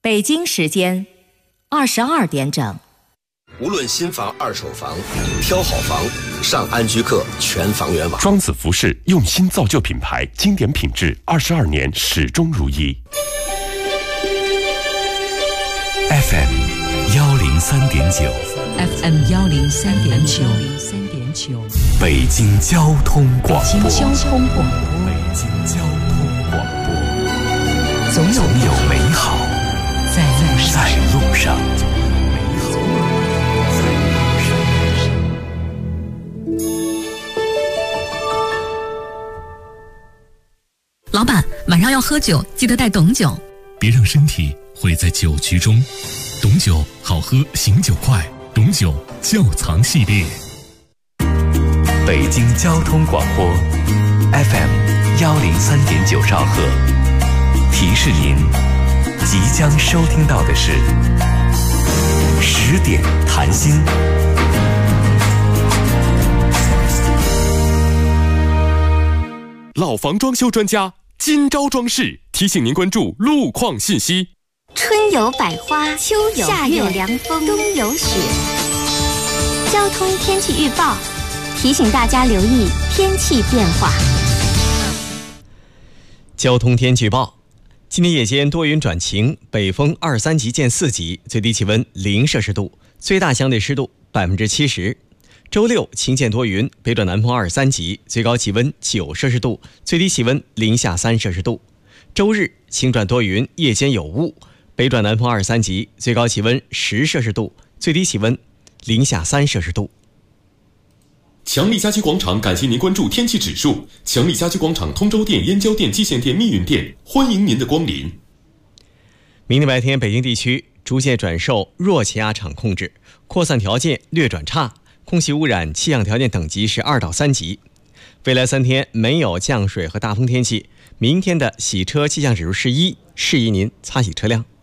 北京时间22点整。 无论新房、二手房，挑好房，上安居客全房源网。 庄子服饰用心造就品牌，经典品质，22年始终如一。 FM 103.9 FM 103.9 北京交通广播。 北京交通广播。总有美好在路上。 老板，晚上要喝酒，记得带董酒。 别让身体毁在酒局中。董酒好喝，醒酒快。董酒窖藏系列。 北京交通广播 FM 103.9兆赫，提示您即将收听到的是10点谈心。 老房装修专家今朝装饰提醒您关注路况信息。 春有百花，秋有夏有凉风，冬有雪。交通天气预报提醒大家留意天气变化。 交通天气预报：今天夜间多云转晴，北风2、3级见4级，最低气温0摄氏度，最大相对湿度70%。周六晴见多云，北转南风2、3级，最高气温9摄氏度，最低气温零下3摄氏度。周日晴转多云，夜间有雾，北转南风2、3级，最高气温10摄氏度，最低气温零下3摄氏度。 强力家居广场感谢您关注天气指数。强力家居广场通州店、燕郊店、蓟县店、密云店，欢迎您的光临。 明天白天，北京地区逐渐转受弱气压场控制，扩散条件略转差，空气污染气象条件等级是2到3级。未来3天没有降水和大风天气，明天的洗车气象指数是1，适宜您擦洗车辆。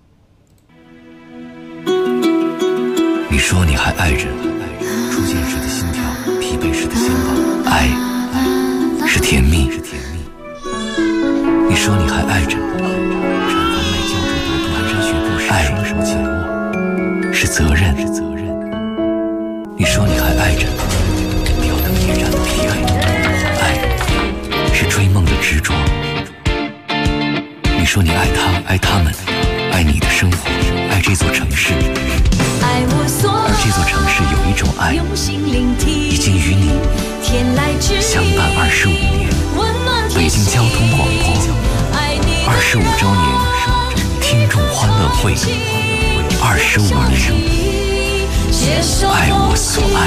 你说你还爱着，初见时的心跳，疲惫时的向往，爱是甜蜜。你说你还爱着，产房内胶质毒蹒跚学步时双手紧握，是责任。你说你还爱着，吊灯夜燃的疲惫，爱是追梦的执着。你说你爱他，爱他们，爱你的生活，爱这座城市。而这座城市有一种爱，已经与你相伴25年。北京交通广播25周年听众欢乐会，25年，爱我所爱。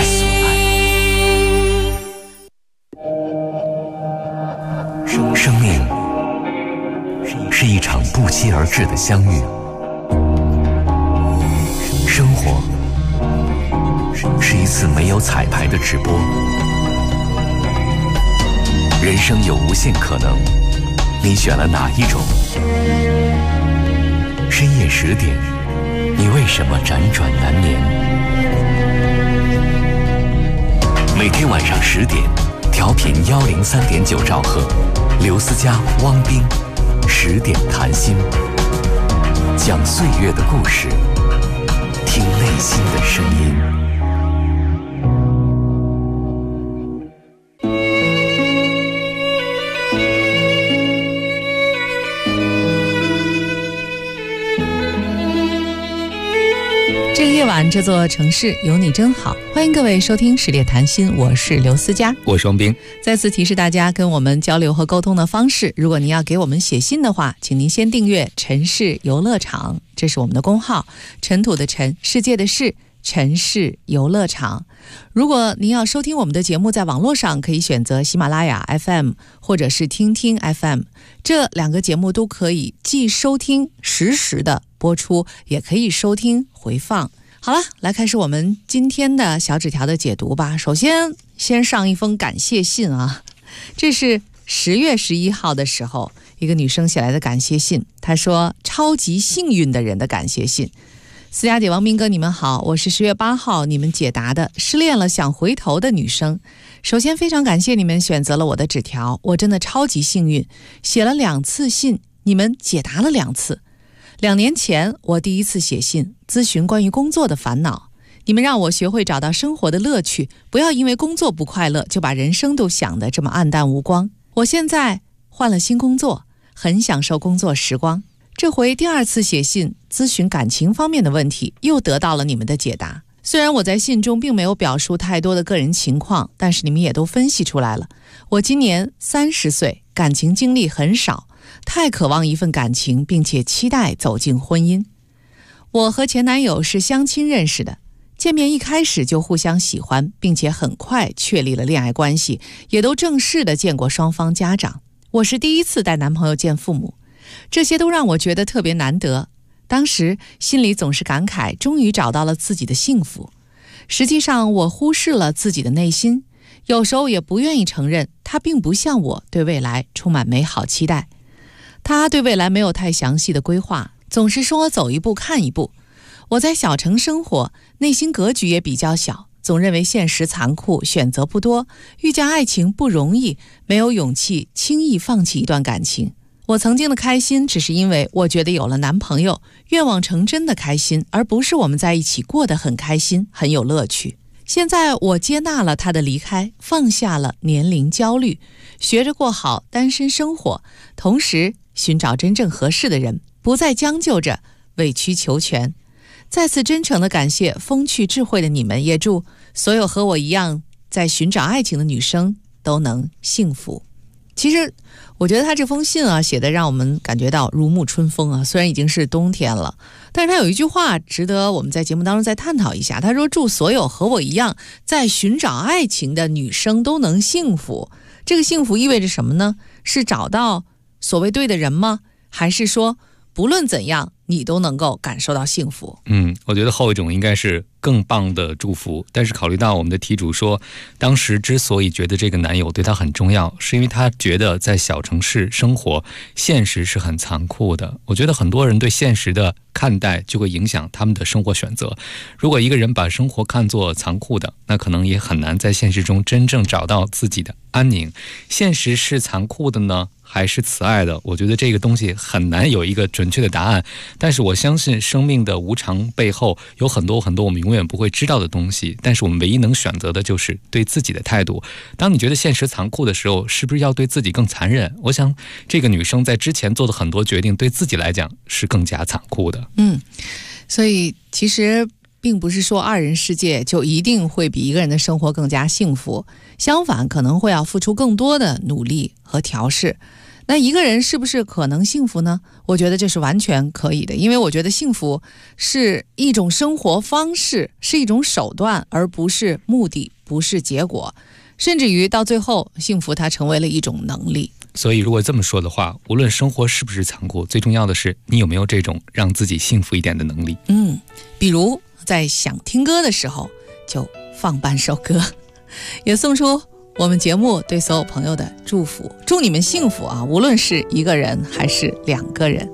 生命是一场不期而至的相遇，生活是一次没有彩排的直播。人生有无限可能，你选了哪一种？深夜10点，你为什么辗转难眠？每天晚上10点，调频103.9兆赫，刘思佳、汪冰10点谈心，讲岁月的故事，听内心的声音。 这个夜晚，这座城市有你真好。欢迎各位收听10点谈心，我是刘思佳， 我是双冰。 再次提示大家跟我们交流和沟通的方式，如果您要给我们写信的话，请您先订阅城市游乐场，这是我们的公号，尘土的尘，世界的世，城市游乐场。如果您要收听我们的节目，在网络上可以选择喜马拉雅 FM 或者是听听 FM， 这2个节目都可以既收听实时的播出，也可以收听回放。好了，来开始我们今天的小纸条的解读吧。首先上一封感谢信啊，这是10月11号的时候一个女生写来的感谢信，她说超级幸运的人的感谢信。思佳姐、王明哥，你们好，我是10月8号你们解答的失恋了想回头的女生。首先非常感谢你们选择了我的纸条，我真的超级幸运，写了2次信，你们解答了2次。 2年前，我第一次写信咨询关于工作的烦恼。你们让我学会找到生活的乐趣，不要因为工作不快乐就把人生都想得这么暗淡无光。我现在换了新工作，很享受工作时光。这回第2次写信咨询感情方面的问题，又得到了你们的解答。虽然我在信中并没有表述太多的个人情况，但是你们也都分析出来了。我今年30岁，感情经历很少，太渴望一份感情，并且期待走进婚姻。我和前男友是相亲认识的，见面一开始就互相喜欢，并且很快确立了恋爱关系，也都正式的见过双方家长。我是第一次带男朋友见父母，这些都让我觉得特别难得。当时心里总是感慨，终于找到了自己的幸福。实际上我忽视了自己的内心，有时候也不愿意承认他并不像我对未来充满美好期待。他对未来没有太详细的规划，总是说走一步看一步。我在小城生活，内心格局也比较小，总认为现实残酷，选择不多，遇见爱情不容易，没有勇气轻易放弃一段感情。我曾经的开心只是因为我觉得有了男朋友，愿望成真的开心，而不是我们在一起过得很开心，很有乐趣。现在我接纳了他的离开，放下了年龄焦虑，学着过好单身生活，同时寻找真正合适的人，不再将就着委曲求全。再次真诚地感谢风趣智慧的你们，也祝所有和我一样在寻找爱情的女生都能幸福。其实我觉得他这封信啊，写的让我们感觉到如沐春风啊。虽然已经是冬天了，但是他有一句话值得我们在节目当中再探讨一下。他说，祝所有和我一样在寻找爱情的女生都能幸福。这个幸福意味着什么呢？是找到所谓对的人吗？还是说不论怎样你都能够感受到幸福？ 我觉得后一种应该是更棒的祝福。但是考虑到我们的题主说，当时之所以觉得这个男友对他很重要，是因为他觉得在小城市生活现实是很残酷的。我觉得很多人对现实的看待就会影响他们的生活选择。如果一个人把生活看作残酷的，那可能也很难在现实中真正找到自己的安宁。现实是残酷的呢，还是慈爱的？我觉得这个东西很难有一个准确的答案。但是我相信生命的无常背后有很多很多我们永远不会知道的东西，但是我们唯一能选择的就是对自己的态度。当你觉得现实残酷的时候，是不是要对自己更残忍？我想这个女生在之前做的很多决定，对自己来讲是更加残酷的。 所以其实并不是说2人世界就一定会比一个人的生活更加幸福，相反可能会要付出更多的努力和调试。那一个人是不是可能幸福呢？我觉得这是完全可以的，因为我觉得幸福是一种生活方式，是一种手段，而不是目的，不是结果。甚至于到最后，幸福它成为了一种能力。 所以如果这么说的话，无论生活是不是残酷，最重要的是你有没有这种让自己幸福一点的能力。 比如在想听歌的时候就放半首歌，也送出我们节目对所有朋友的祝福，祝你们幸福啊！无论是一个人还是2个人。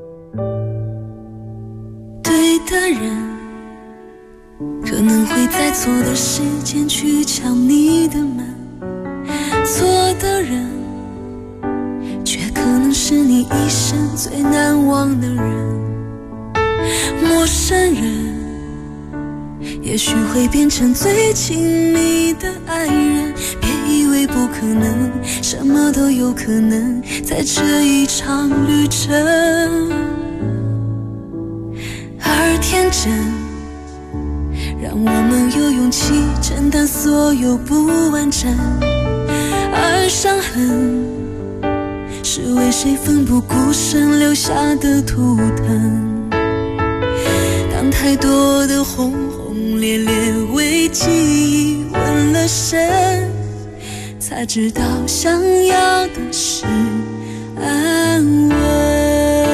对的人可能会在错的时间去敲你的门，错的人却可能是你一生最难忘的人。陌生人也许会变成最亲密的爱人，别以为不可能，什么都有可能，在这一场旅程。而天真让我们有勇气承担所有不完整，而伤痕是为谁奋不顾身留下的图腾。当太多的轰轰烈烈为记忆纹了身，才知道想要的是安稳。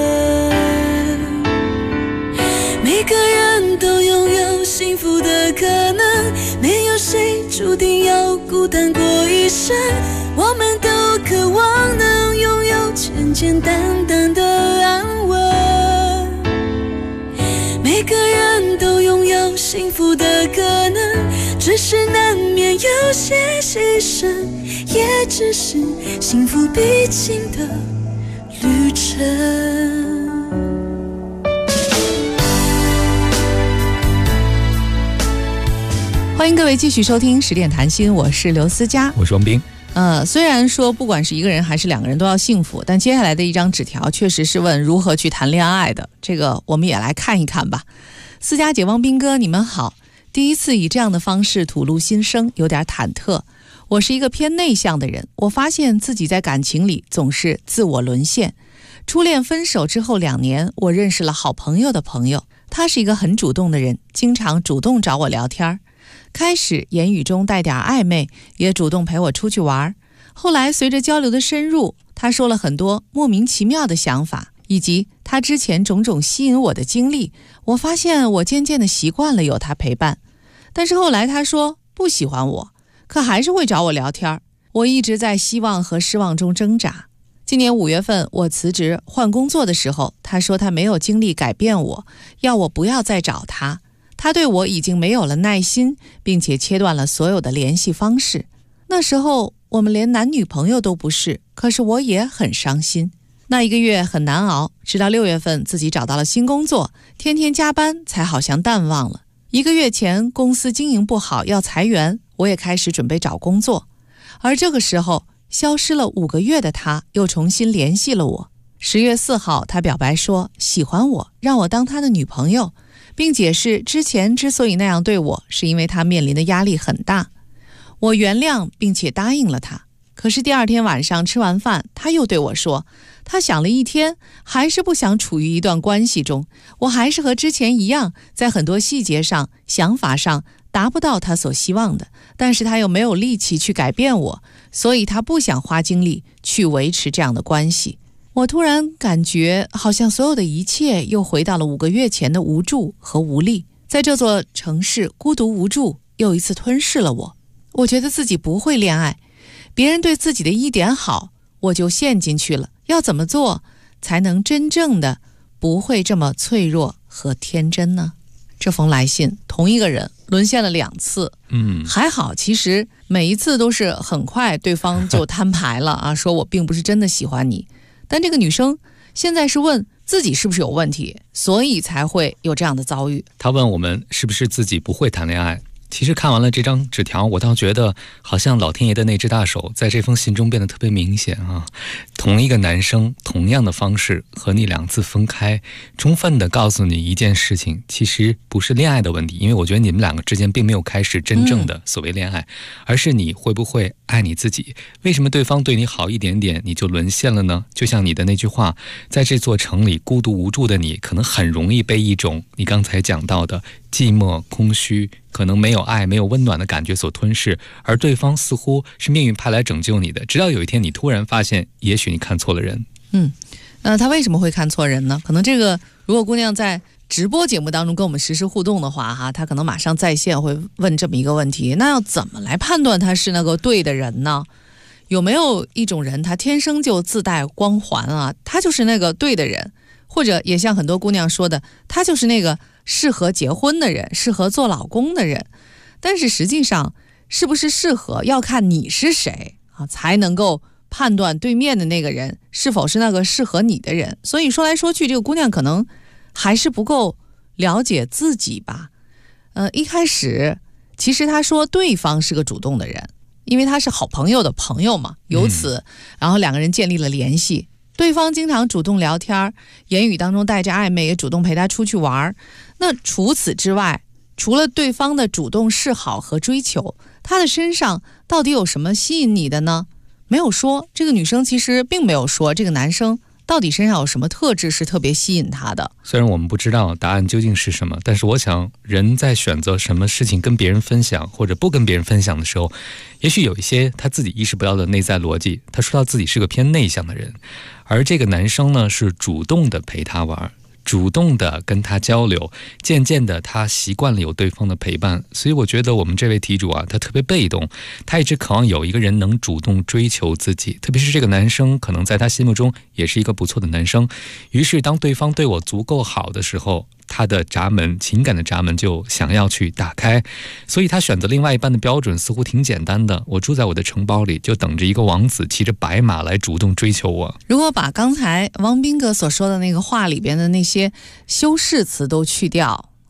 每个人都拥有幸福的可能，没有谁注定要孤单过一生。我们都渴望能拥有简简单单的安稳，每个人都拥有幸福的可能，只是难免有些牺牲，也只是幸福必经的旅程。 欢迎各位继续收听10点谈心，我是刘思佳， 我是王斌。 虽然说不管是一个人还是两个人都要幸福，但接下来的一张纸条确实是问如何去谈恋爱的，这个我们也来看一看吧。思佳姐、王斌哥，你们好。第一次以这样的方式吐露心声，有点忐忑。我是一个偏内向的人，我发现自己在感情里总是自我沦陷。初恋分手之后2年，我认识了好朋友的朋友，他是一个很主动的人，经常主动找我聊天。开始言语中带点暧昧，也主动陪我出去玩。后来随着交流的深入，他说了很多莫名其妙的想法，以及他之前种种吸引我的经历。我发现我渐渐地习惯了有他陪伴。但是后来他说不喜欢我，可还是会找我聊天。我一直在希望和失望中挣扎。今年5月份我辞职换工作的时候，他说他没有精力改变我，要我不要再找他。他对我已经没有了耐心，并且切断了所有的联系方式。那时候我们连男女朋友都不是，可是我也很伤心。那1个月很难熬，直到6月份自己找到了新工作，天天加班才好像淡忘了。1个月前公司经营不好要裁员，我也开始准备找工作。而这个时候消失了5个月的他又重新联系了我。10月4号他表白说喜欢我，让我当他的女朋友，并解释之前之所以那样对我，是因为他面临的压力很大。我原谅并且答应了他。可是第2天晚上吃完饭，他又对我说，他想了1天，还是不想处于一段关系中。我还是和之前一样，在很多细节上、想法上达不到他所希望的，但是他又没有力气去改变我，所以他不想花精力去维持这样的关系。我突然感觉好像所有的一切又回到了5个月前的无助和无力。在这座城市，孤独无助又一次吞噬了我。我觉得自己不会恋爱，别人对自己的一点好，我就陷进去了。要怎么做才能真正的不会这么脆弱和天真呢？这封来信，同一个人沦陷了2次。还好，其实每一次都是很快对方就摊牌了啊，说我并不是真的喜欢你。但这个女生现在是问自己是不是有问题，所以才会有这样的遭遇。 她问我们是不是自己不会谈恋爱。其实看完了这张纸条，我倒觉得好像老天爷的那只大手在这封信中变得特别明显啊。同一个男生，同样的方式和你2次分开，充分的告诉你一件事情，其实不是恋爱的问题，因为我觉得你们2个之间并没有开始真正的所谓恋爱，而是你会不会爱你自己。为什么对方对你好一点点你就沦陷了呢？就像你的那句话，在这座城里孤独无助的你，可能很容易被一种你刚才讲到的寂寞、空虚，可能没有爱、没有温暖的感觉所吞噬，而对方似乎是命运派来拯救你的，直到有一天你突然发现，也许你看错了人。 他为什么会看错人呢？可能这个如果姑娘在直播节目当中跟我们实时互动的话，她可能马上在线会问这么一个问题，那要怎么来判断他是那个对的人呢？有没有一种人他天生就自带光环啊，他就是那个对的人，或者也像很多姑娘说的，他就是那个适合结婚的人，适合做老公的人。但是实际上是不是适合要看你是谁啊，才能够判断对面的那个人是否是那个适合你的人。所以说来说去，这个姑娘可能还是不够了解自己吧。一开始其实她说对方是个主动的人，因为他是好朋友的朋友嘛，由此然后2个人建立了联系。对方经常主动聊天，言语当中带着暧昧，也主动陪他出去玩。那除此之外，除了对方的主动示好和追求，他的身上到底有什么吸引你的呢？没有说，这个女生其实并没有说这个男生到底身上有什么特质是特别吸引他的。 虽然我们不知道答案究竟是什么，但是我想人在选择什么事情跟别人分享或者不跟别人分享的时候，也许有一些他自己意识不到的内在逻辑。他说到自己是个偏内向的人，而这个男生呢是主动的陪他玩，主动的跟他交流，渐渐的他习惯了有对方的陪伴。所以我觉得我们这位题主啊，他特别被动，他一直渴望有一个人能主动追求自己，特别是这个男生可能在他心目中也是一个不错的男生。于是当对方对我足够好的时候，他的闸门，情感的闸门就想要去打开。所以他选择另外一半的标准似乎挺简单的，我住在我的城堡里，就等着一个王子骑着白马来主动追求我。 如果把刚才汪斌哥所说的那个话里边的那些修饰词都去掉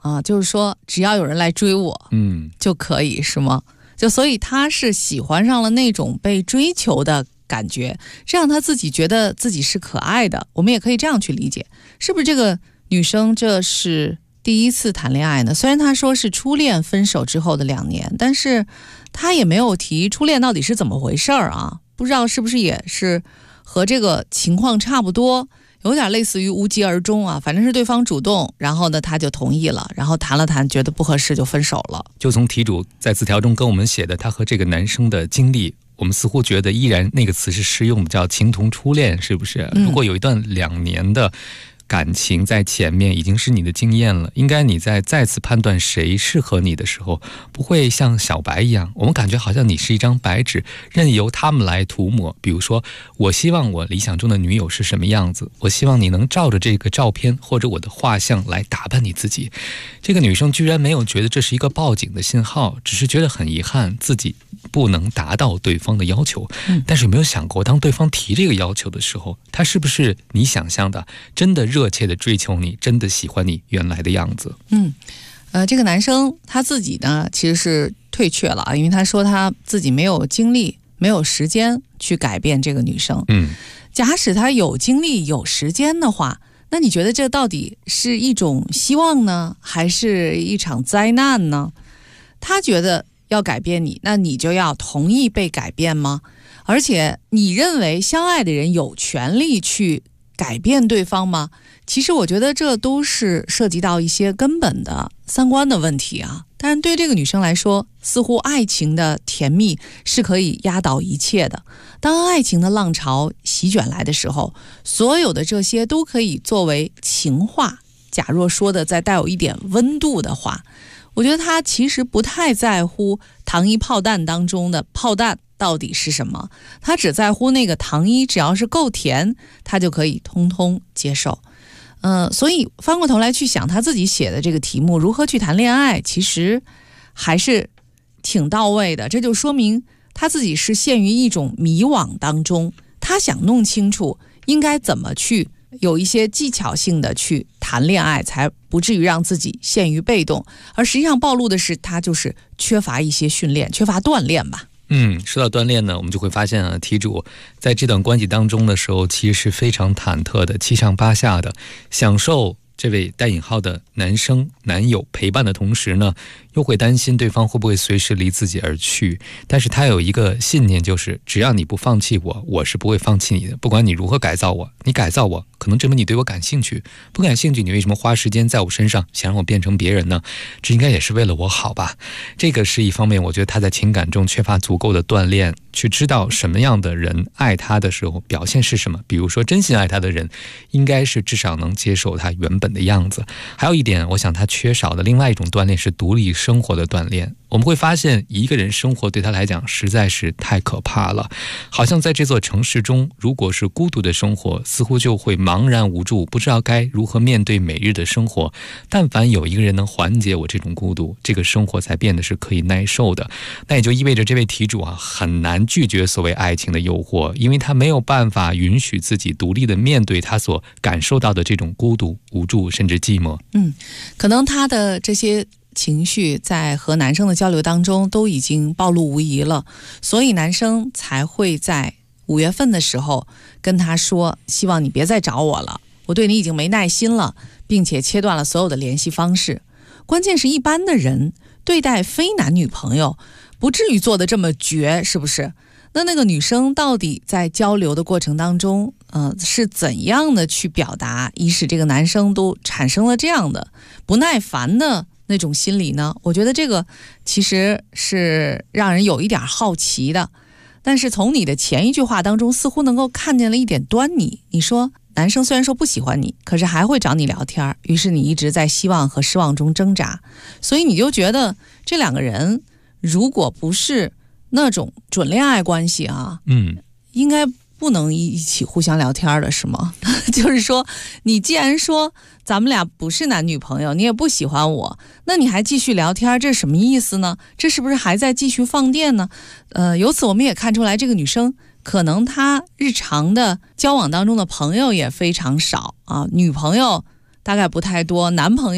啊，就是说只要有人来追我，就可以，是吗？就所以他是喜欢上了那种被追求的感觉，这样他自己觉得自己是可爱的。我们也可以这样去理解，是不是这个女生这是第一次谈恋爱呢？虽然她说是初恋分手之后的2年，但是她也没有提初恋到底是怎么回事啊？不知道是不是也是和这个情况差不多，有点类似于无疾而终啊。反正是对方主动，然后呢他就同意了，然后谈了谈，觉得不合适就分手了。 就从题主在字条中跟我们写的他和这个男生的经历，我们似乎觉得依然那个词是适用的，叫情同初恋，是不是？如果有一段2年的感情在前面已经是你的经验了，应该你在再次判断谁适合你的时候，不会像小白一样，我们感觉好像你是一张白纸，任由他们来涂抹。比如说，我希望我理想中的女友是什么样子，我希望你能照着这个照片或者我的画像来打扮你自己。这个女生居然没有觉得这是一个报警的信号，只是觉得很遗憾自己不能达到对方的要求。但是有没有想过，当对方提这个要求的时候，他是不是你想象的真的热切的追求你，真的喜欢你原来的样子？ 这个男生他自己呢其实是退却了啊，因为他说他自己没有精力没有时间去改变这个女生。假使他有精力有时间的话，那你觉得这到底是一种希望呢，还是一场灾难呢？他觉得要改变你，那你就要同意被改变吗？而且你认为相爱的人有权利去改变对方吗？其实我觉得这都是涉及到一些根本的三观的问题啊。但是对这个女生来说，似乎爱情的甜蜜是可以压倒一切的。当爱情的浪潮席卷来的时候，所有的这些都可以作为情话。假若说的再带有一点温度的话，我觉得他其实不太在乎糖衣炮弹当中的炮弹到底是什么，他只在乎那个糖衣只要是够甜，他就可以通通接受。所以翻过头来去想他自己写的这个题目如何去谈恋爱，其实还是挺到位的。这就说明他自己是陷于一种迷惘当中，他想弄清楚应该怎么去有一些技巧性的去谈恋爱，才不至于让自己陷于被动。而实际上暴露的是他就是缺乏一些训练，缺乏锻炼吧。 说到锻炼呢，我们就会发现啊，题主在这段关系当中的时候，其实是非常忐忑的，七上八下的，享受这位带引号的男友陪伴的同时呢，又会担心对方会不会随时离自己而去。但是他有一个信念，就是只要你不放弃我，我是不会放弃你的。不管你如何改造我，你改造我可能证明你对我感兴趣，不感兴趣你为什么花时间在我身上，想让我变成别人呢？这应该也是为了我好吧。这个是一方面，我觉得他在情感中缺乏足够的锻炼，去知道什么样的人爱他的时候表现是什么。比如说真心爱他的人，应该是至少能接受他原本的样子。还有一点，我想他缺少的另外一种锻炼是独立生活的锻炼。我们会发现一个人生活对他来讲实在是太可怕了，好像在这座城市中，如果是孤独的生活，似乎就会茫然无助，不知道该如何面对每日的生活。但凡有一个人能缓解我这种孤独，这个生活才变得是可以耐受的。那也就意味着这位题主啊，很难拒绝所谓爱情的诱惑，因为他没有办法允许自己独立的面对他所感受到的这种孤独、无助甚至寂寞。 可能他的这些情绪在和男生的交流当中都已经暴露无遗了，所以男生才会在5月份的时候跟他说，希望你别再找我了，我对你已经没耐心了，并且切断了所有的联系方式。关键是一般的人对待非男女朋友不至于做得这么绝，是不是？那个女生到底在交流的过程当中是怎样的去表达，以使这个男生都产生了这样的不耐烦的那种心理呢？我觉得这个其实是让人有一点好奇的。但是从你的前一句话当中似乎能够看见了一点端倪。你说男生虽然说不喜欢你，可是还会找你聊天，于是你一直在希望和失望中挣扎，所以你就觉得这两个人如果不是那种准恋爱关系啊，应该不能一起互相聊天的，是吗？就是说你既然说咱们俩不是男女朋友，你也不喜欢我，那你还继续聊天，这是什么意思呢？这是不是还在继续放电呢？由此我们也看出来，这个女生可能她日常的交往当中的朋友也非常少啊，女朋友大概不太多，男朋友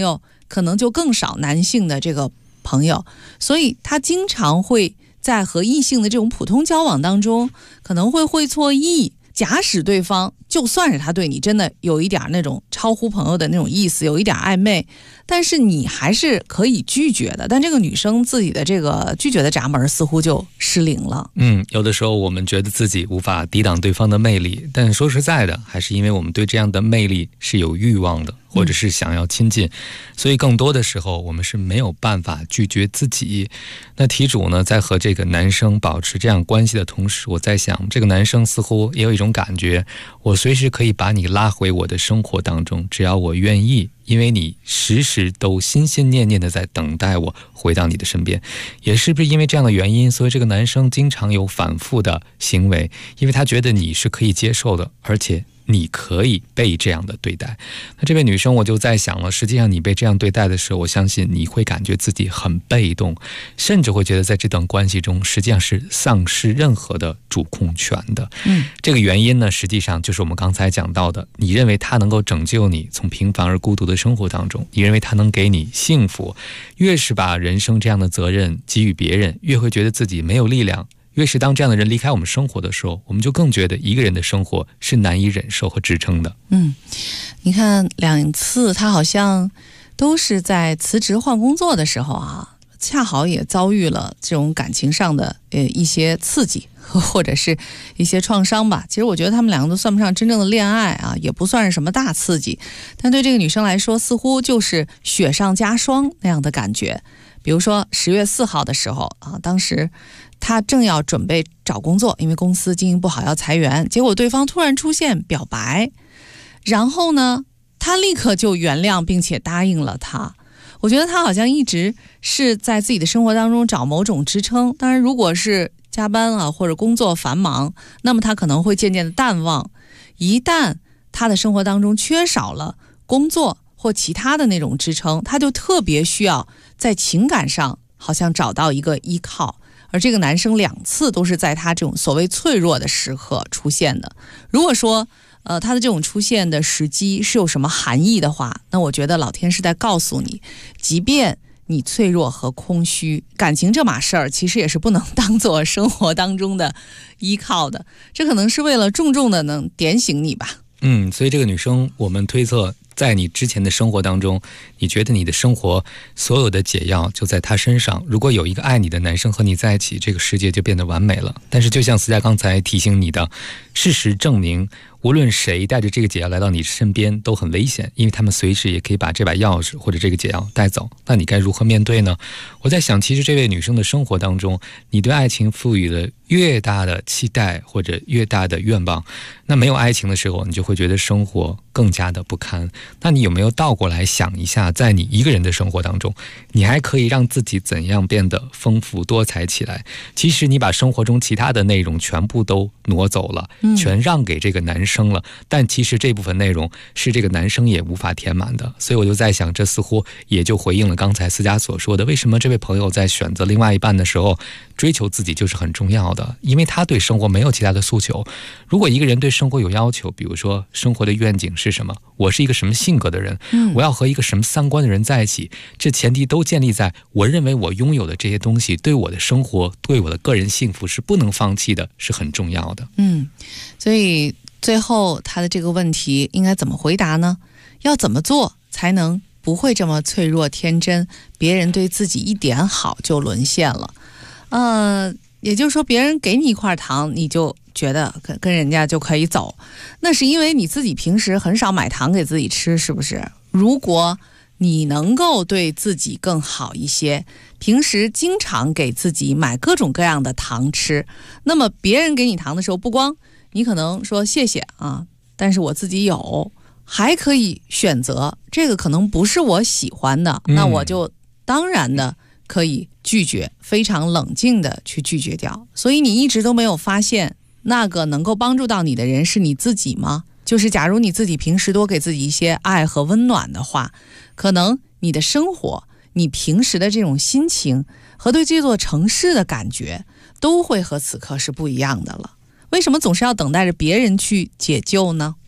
可能就更少男性的这个朋友，所以他经常会在和异性的这种普通交往当中，可能会错意。假使对方就算是他对你真的有一点那种超乎朋友的那种意思，有一点暧昧，但是你还是可以拒绝的。但这个女生自己的这个拒绝的闸门似乎就失灵了。 有的时候我们觉得自己无法抵挡对方的魅力，但说实在的，还是因为我们对这样的魅力是有欲望的，或者是想要亲近，所以更多的时候我们是没有办法拒绝自己。那题主呢，在和这个男生保持这样关系的同时，我在想，这个男生似乎也有一种感觉，我随时可以把你拉回我的生活当中，只要我愿意，因为你时时都心心念念的在等待我回到你的身边。也是不是因为这样的原因，所以这个男生经常有反复的行为，因为他觉得你是可以接受的，而且你可以被这样的对待。那这位女生，我就在想了，实际上你被这样对待的时候，我相信你会感觉自己很被动，甚至会觉得在这段关系中实际上是丧失任何的主控权的。这个原因呢，实际上就是我们刚才讲到的，你认为他能够拯救你从平凡而孤独的生活当中，你认为他能给你幸福，越是把人生这样的责任给予别人，越会觉得自己没有力量。越是当这样的人离开我们生活的时候，我们就更觉得一个人的生活是难以忍受和支撑的。 你看2次他好像都是在辞职换工作的时候啊，恰好也遭遇了这种感情上的一些刺激或者是一些创伤吧。其实我觉得他们两个都算不上真正的恋爱啊，也不算是什么大刺激，但对这个女生来说似乎就是雪上加霜那样的感觉。比如说10月4号的时候啊，当时他正要准备找工作，因为公司经营不好要裁员，结果对方突然出现表白，然后呢他立刻就原谅并且答应了他。我觉得他好像一直是在自己的生活当中找某种支撑，当然如果是加班啊或者工作繁忙，那么他可能会渐渐的淡忘。一旦他的生活当中缺少了工作或其他的那种支撑，他就特别需要在情感上好像找到一个依靠。而这个男生2次都是在他这种所谓脆弱的时刻出现的。如果说他的这种出现的时机是有什么含义的话，那我觉得老天是在告诉你，即便你脆弱和空虚，感情这码事儿其实也是不能当做生活当中的依靠的。这可能是为了重重的能点醒你吧。 所以这个女生，我们推测在你之前的生活当中，你觉得你的生活所有的解药就在他身上，如果有一个爱你的男生和你在一起，这个世界就变得完美了。但是就像思佳刚才提醒你的，事实证明无论谁带着这个解药来到你身边都很危险，因为他们随时也可以把这把钥匙或者这个解药带走。那你该如何面对呢？我在想，其实这位女生的生活当中，你对爱情赋予了越大的期待或者越大的愿望，那没有爱情的时候，你就会觉得生活更加的不堪。那你有没有倒过来想一下，在你一个人的生活当中，你还可以让自己怎样变得丰富多彩起来？其实你把生活中其他的内容全部都挪走了，全让给这个男生了，但其实这部分内容是这个男生也无法填满的。所以我就在想，这似乎也就回应了刚才思佳所说的，为什么这位朋友在选择另外一半的时候，追求自己就是很重要的，因为他对生活没有其他的诉求。如果一个人对生活有要求，比如说生活的愿景是什么，我是一个什么性格的人，我要和一个什么三观的人在一起，这前提都建立在我认为我拥有的这些东西对我的生活对我的个人幸福是不能放弃的，是很重要的。 所以最后他的这个问题应该怎么回答呢？要怎么做才能不会这么脆弱天真，别人对自己一点好就沦陷了？也就是说，别人给你一块糖，你就觉得跟人家就可以走，那是因为你自己平时很少买糖给自己吃，是不是？如果你能够对自己更好一些，平时经常给自己买各种各样的糖吃，那么别人给你糖的时候，不光你可能说谢谢啊，但是我自己有，还可以选择这个可能不是我喜欢的，那我就当然的可以拒绝，非常冷静的去拒绝掉。所以你一直都没有发现那个能够帮助到你的人是你自己吗？就是假如你自己平时多给自己一些爱和温暖的话，可能你的生活，你平时的这种心情和对这座城市的感觉都会和此刻是不一样的了。为什么总是要等待着别人去解救呢？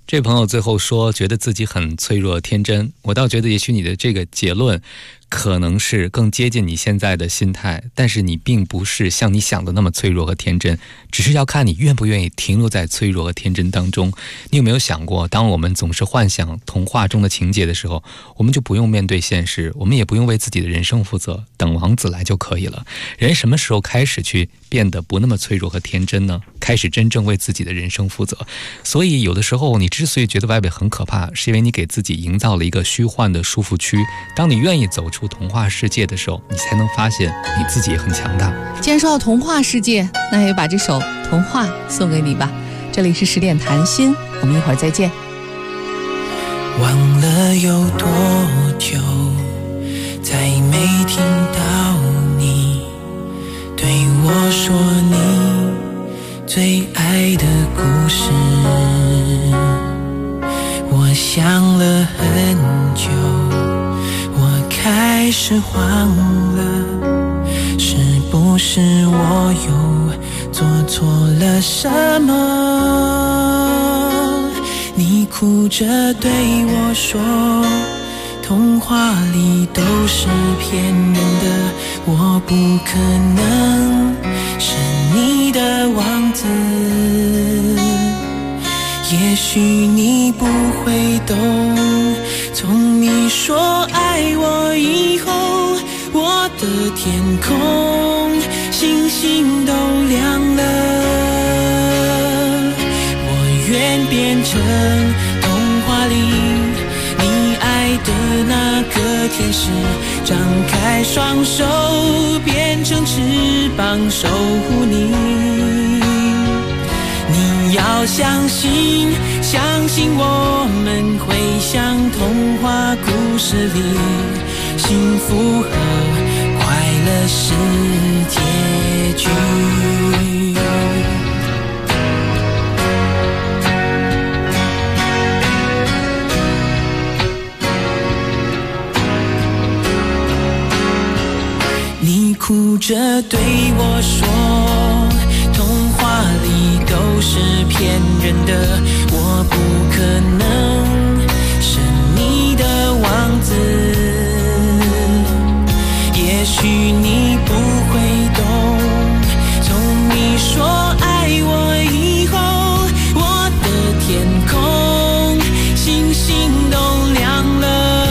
这位朋友最后说觉得自己很脆弱天真，我倒觉得也许你的这个结论可能是更接近你现在的心态，但是你并不是像你想的那么脆弱和天真，只是要看你愿不愿意停留在脆弱和天真当中。你有没有想过，当我们总是幻想童话中的情节的时候，我们就不用面对现实，我们也不用为自己的人生负责，等王子来就可以了。人什么时候开始去变得不那么脆弱和天真呢？开始真正为自己的人生负责。所以有的时候你之所以觉得外边很可怕，是因为你给自己营造了一个虚幻的束缚区。当你愿意走出童话世界的时候，你才能发现你自己也很强大。 既然说到童话世界，那也把这首童话送给你吧。这里是10点谈心，我们一会儿再见。 忘了有多久，再没听到你对我说你最爱的故事。我想了很久，我开始慌了，是不是我又做错了什么？你哭着对我说，童话里都是骗人的，我不可能是你的王子。也许你不会懂，从你说爱我以后，我的天空星星都亮了。我愿变成童话里你爱的那个天使，张开双手变成翅膀守护你。你要相信，相信我们会像童话故事里，幸福和快乐是结局。你哭着对我说，童话里都是骗人的，我不可能是你的王子。也许你不会懂，从你说爱我以后，我的天空星星都亮了。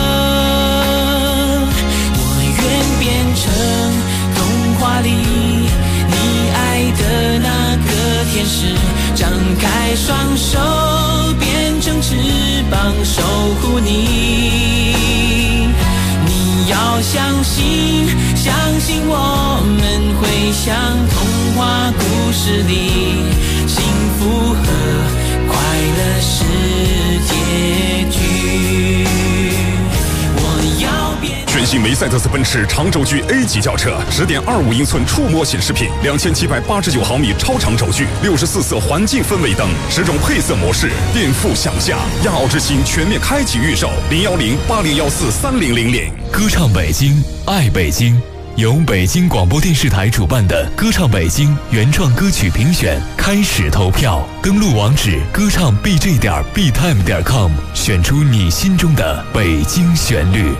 我愿变成童话里你爱的那个天使，张开双手变成翅膀守护你。你要相信，相信我们会像童话故事里，幸福和快乐是结局。我要变全新梅赛德斯奔驰长轴距 A 级轿车，10.25英寸触摸显示屏，2789毫米超长轴距，64色环境氛围灯，10种配色模式，颠覆想象。亚奥之星全面开启预售，01080143000。 歌唱北京，爱北京。由北京广播电视台主办的歌唱北京原创歌曲评选开始投票，登录网址歌唱 bj.btime.com， 选出你心中的北京旋律。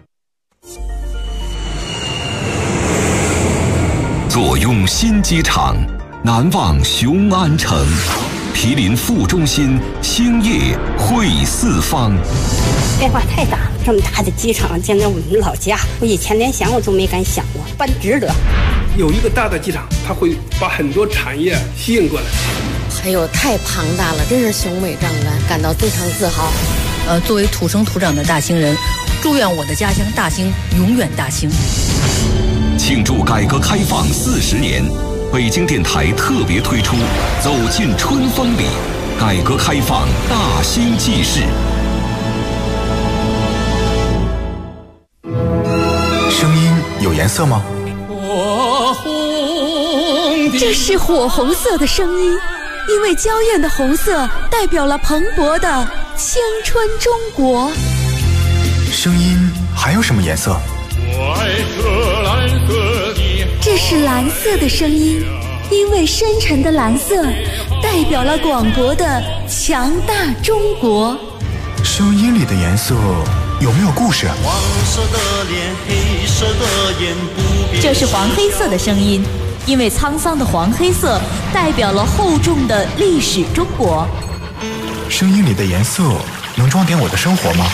坐拥新机场，难忘雄安城，毗邻副中心，兴业汇四方。 变化太大了，这么大的机场，简直我们老家，我以前连想我都没敢想过，办值得。 有一个大的机场，它会把很多产业吸引过来。 还有太庞大了，真是雄伟壮观，感到非常自豪。 作为土生土长的大兴人，祝愿我的家乡大兴永远大兴。 庆祝改革开放40年，北京电台特别推出《走进春风里》，改革开放大兴纪事。 声音有颜色吗？ 这是火红色的声音，因为娇艳的红色代表了蓬勃的青春中国。 声音还有什么颜色？ 我爱这蓝色的，这是蓝色的声音，因为深沉的蓝色代表了广博的强大中国。 声音里的颜色有没有故事？ 黄色的脸，黑色的眼，不变。 这是黄黑色的声音，因为沧桑的黄黑色代表了厚重的历史中国。 声音里的颜色能装点我的生活吗？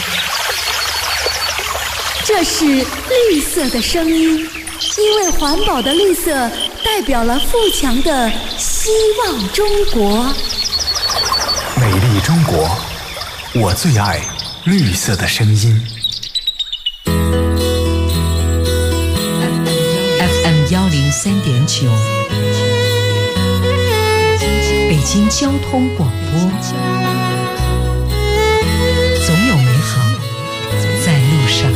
这是绿色的声音，因为环保的绿色代表了富强的希望中国。 美丽中国，我最爱绿色的声音。 FM 103.9，北京交通广播，总有美好在路上。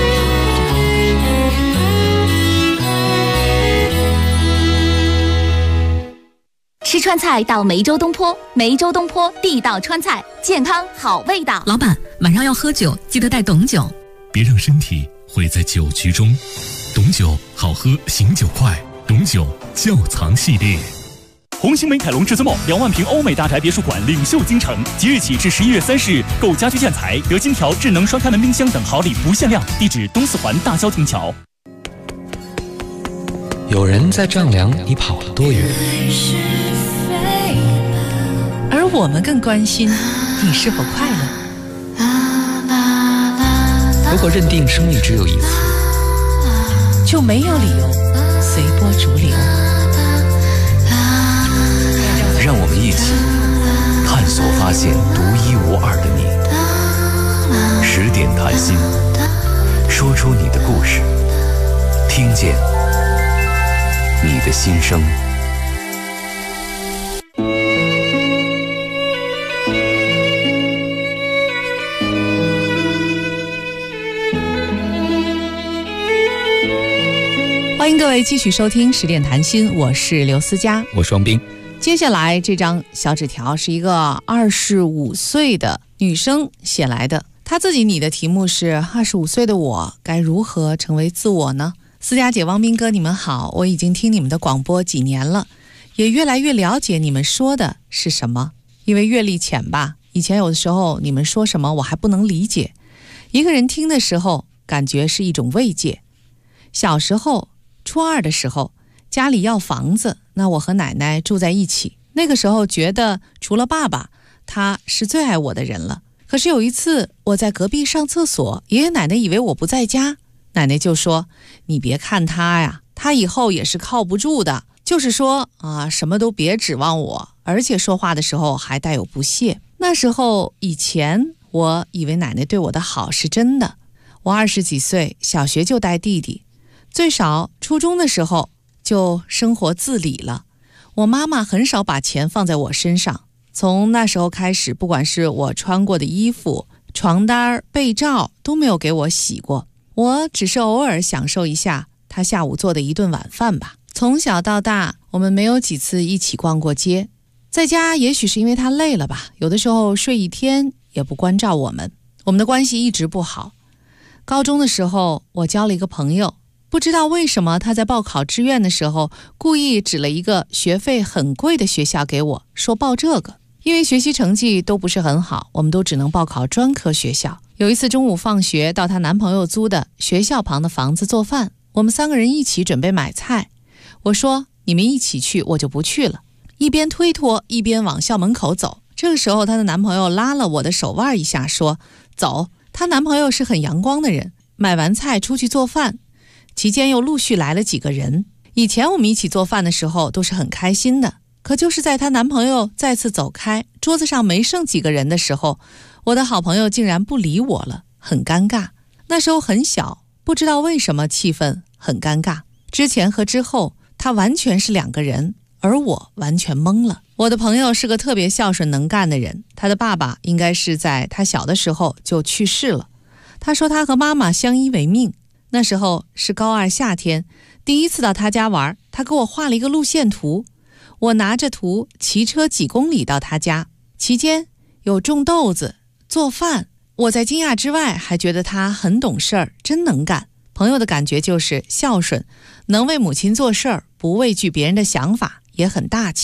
吃川菜到梅州东坡，梅州东坡地道川菜，健康好味道。 老板，晚上要喝酒，记得带董酒。 别让身体毁在酒局中。董酒好喝，醒酒快。董酒窖藏系列。 红星美凯龙至尊梦2万平欧美大宅别墅馆领袖京城，即日起至11月30日，购家居建材得金条、智能双开门冰箱等好礼不限量。地址东四环大萧亭桥。 有人在丈量你跑了多远， 而我们更关心你是否快乐。 如果认定生命只有一次， 就没有理由随波逐流。 让我们一起探索发现独一无二的你。10点谈心，说出你的故事，听见你的心声。 欢迎各位继续收听10点谈心，我是刘思佳， 我是王斌。 接下来这张小纸条是一个25岁的女生写来的，她自己拟的题目是25岁的我该如何成为自我呢？思佳姐、王斌哥，你们好，我已经听你们的广播几年了，也越来越了解你们说的是什么。因为阅历浅吧，以前有的时候你们说什么我还不能理解，一个人听的时候感觉是一种慰藉。小时候初2的时候，家里要房子，那我和奶奶住在一起。那个时候觉得除了爸爸，他是最爱我的人了。可是有一次我在隔壁上厕所，爷爷奶奶以为我不在家，奶奶就说：“你别看他呀，他以后也是靠不住的。”就是说什么都别指望我，而且说话的时候还带有不屑。那时候以前我以为奶奶对我的好是真的。我20几岁，小学就带弟弟，最少初中的时候就生活自理了。我妈妈很少把钱放在我身上，从那时候开始，不管是我穿过的衣服、床单、被罩都没有给我洗过，我只是偶尔享受一下她下午做的一顿晚饭吧。从小到大，我们没有几次一起逛过街，在家也许是因为她累了吧，有的时候睡一天也不关照我们，我们的关系一直不好。高中的时候，我交了一个朋友，不知道为什么他在报考志愿的时候故意指了一个学费很贵的学校给我，说报这个。因为学习成绩都不是很好，我们都只能报考专科学校。有一次中午放学到她男朋友租的学校旁的房子做饭，我们3个人一起准备买菜，我说你们一起去，我就不去了，一边推脱一边往校门口走。这个时候她的男朋友拉了我的手腕一下说走。她男朋友是很阳光的人，买完菜出去做饭，期间又陆续来了几个人。以前我们一起做饭的时候都是很开心的，可就是在她男朋友再次走开，桌子上没剩几个人的时候，我的好朋友竟然不理我了，很尴尬。那时候很小，不知道为什么气氛很尴尬。之前和之后，他完全是2个人，而我完全懵了。我的朋友是个特别孝顺能干的人，他的爸爸应该是在他小的时候就去世了。他说他和妈妈相依为命。那时候是高2夏天，第一次到他家玩，他给我画了一个路线图，我拿着图骑车几公里到他家，期间有种豆子、做饭。我在惊讶之外还觉得他很懂事儿，真能干。朋友的感觉就是孝顺，能为母亲做事儿，不畏惧别人的想法，也很大气。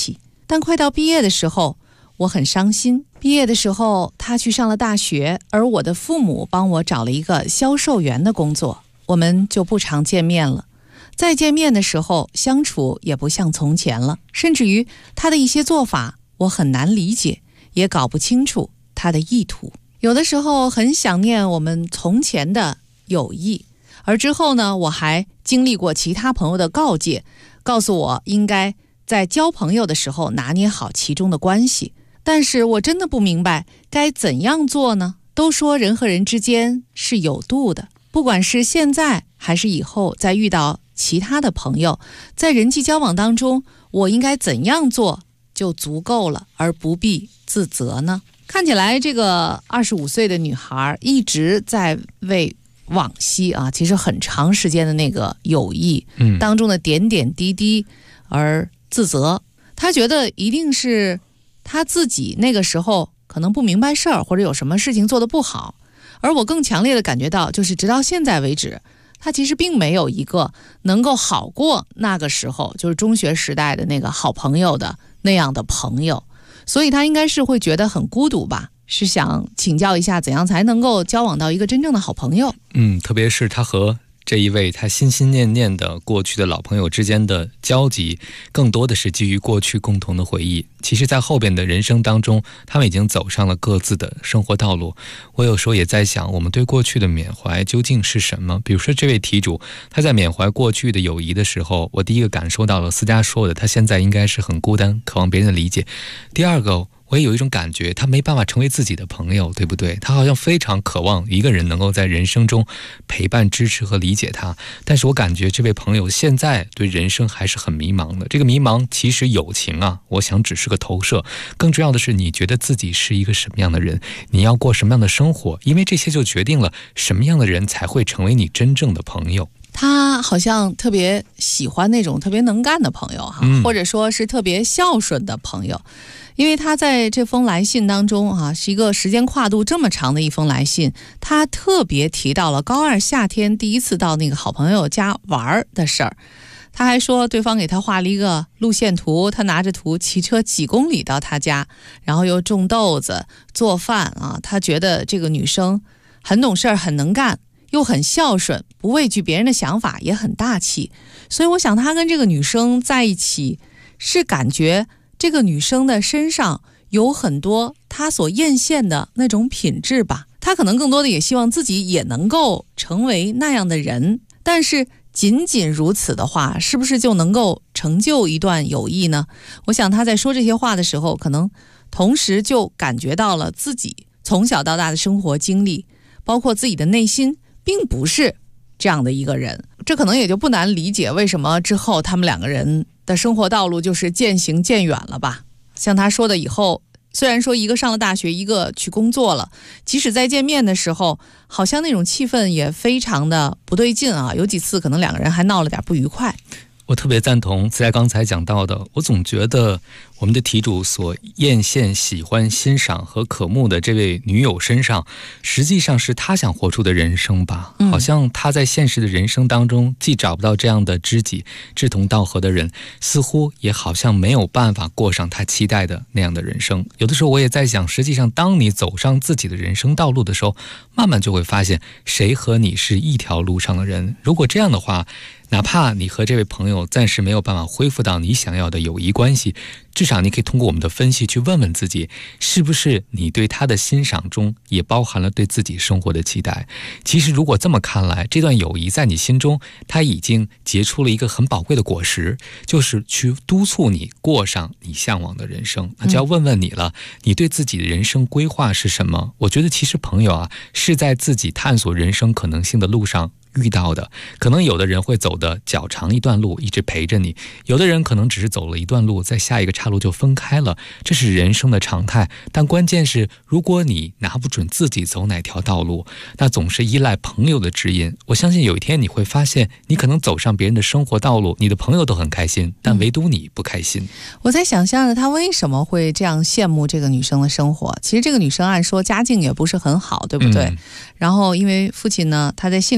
但快到毕业的时候，我很伤心。毕业的时候，他去上了大学，而我的父母帮我找了一个销售员的工作，我们就不常见面了。再见面的时候，相处也不像从前了，甚至于他的一些做法，我很难理解，也搞不清楚他的意图。有的时候很想念我们从前的友谊，而之后呢，我还经历过其他朋友的告诫，告诉我应该在交朋友的时候拿捏好其中的关系。但是我真的不明白该怎样做呢？都说人和人之间是有度的，不管是现在还是以后再遇到其他的朋友，在人际交往当中，我应该怎样做就足够了，而不必自责呢？看起来这个25岁的女孩一直在为往昔其实很长时间的那个友谊当中的点点滴滴而自责。她觉得一定是她自己那个时候可能不明白事儿，或者有什么事情做得不好。而我更强烈的感觉到，就是直到现在为止，她其实并没有一个能够好过那个时候，就是中学时代的那个好朋友的那样的朋友。所以她应该是会觉得很孤独吧，是想请教一下怎样才能够交往到一个真正的好朋友。 特别是她和这一位他心心念念的过去的老朋友之间的交集，更多的是基于过去共同的回忆。其实在后边的人生当中，他们已经走上了各自的生活道路。我有时候也在想，我们对过去的缅怀究竟是什么？比如说这位题主，他在缅怀过去的友谊的时候，我第一个感受到了思佳说的，他现在应该是很孤单，渴望别人的理解。第二个，我也有一种感觉，他没办法成为自己的朋友，对不对？他好像非常渴望一个人能够在人生中陪伴、支持和理解他。但是我感觉这位朋友现在对人生还是很迷茫的。这个迷茫其实友情我想只是个投射，更重要的是你觉得自己是一个什么样的人，你要过什么样的生活，因为这些就决定了什么样的人才会成为你真正的朋友。 他好像特别喜欢那种特别能干的朋友或者说是特别孝顺的朋友。因为他在这封来信当中是一个时间跨度这么长的一封来信，他特别提到了高2夏天第一次到那个好朋友家玩的事儿。他还说对方给他画了一个路线图，他拿着图骑车几公里到他家，然后又种豆子做饭他觉得这个女生很懂事，很能干，又很孝顺，不畏惧别人的想法，也很大气。所以我想他跟这个女生在一起，是感觉这个女生的身上有很多她所艳羡的那种品质吧。她可能更多的也希望自己也能够成为那样的人，但是仅仅如此的话，是不是就能够成就一段友谊呢？我想她在说这些话的时候，可能同时就感觉到了自己从小到大的生活经历，包括自己的内心并不是这样的一个人。这可能也就不难理解为什么之后他们两个人的生活道路就是渐行渐远了吧。像他说的，以后虽然说一个上了大学，一个去工作了，即使在见面的时候，好像那种气氛也非常的不对劲有几次可能两个人还闹了点不愉快。 我特别赞同思佳刚才讲到的，我总觉得我们的题主所艳羡、喜欢、欣赏和渴慕的这位女友身上，实际上是他想活出的人生吧。好像他在现实的人生当中既找不到这样的知己、志同道合的人，似乎也好像没有办法过上他期待的那样的人生。有的时候我也在想，实际上当你走上自己的人生道路的时候，慢慢就会发现谁和你是一条路上的人。如果这样的话，哪怕你和这位朋友暂时没有办法恢复到你想要的友谊关系，至少你可以通过我们的分析去问问自己，是不是你对他的欣赏中也包含了对自己生活的期待。其实如果这么看来，这段友谊在你心中它已经结出了一个很宝贵的果实，就是去督促你过上你向往的人生。那就要问问你了，你对自己的人生规划是什么？我觉得其实朋友是在自己探索人生可能性的路上遇到的。可能有的人会走的较长一段路，一直陪着你，有的人可能只是走了一段路，在下一个岔路就分开了，这是人生的常态。但关键是，如果你拿不准自己走哪条道路，那总是依赖朋友的指引。我相信有一天你会发现，你可能走上别人的生活道路，你的朋友都很开心，但唯独你不开心。 我在想象着他为什么会这样羡慕这个女生的生活。其实这个女生按说家境也不是很好，对不对？然后因为父亲呢，他在信里头写的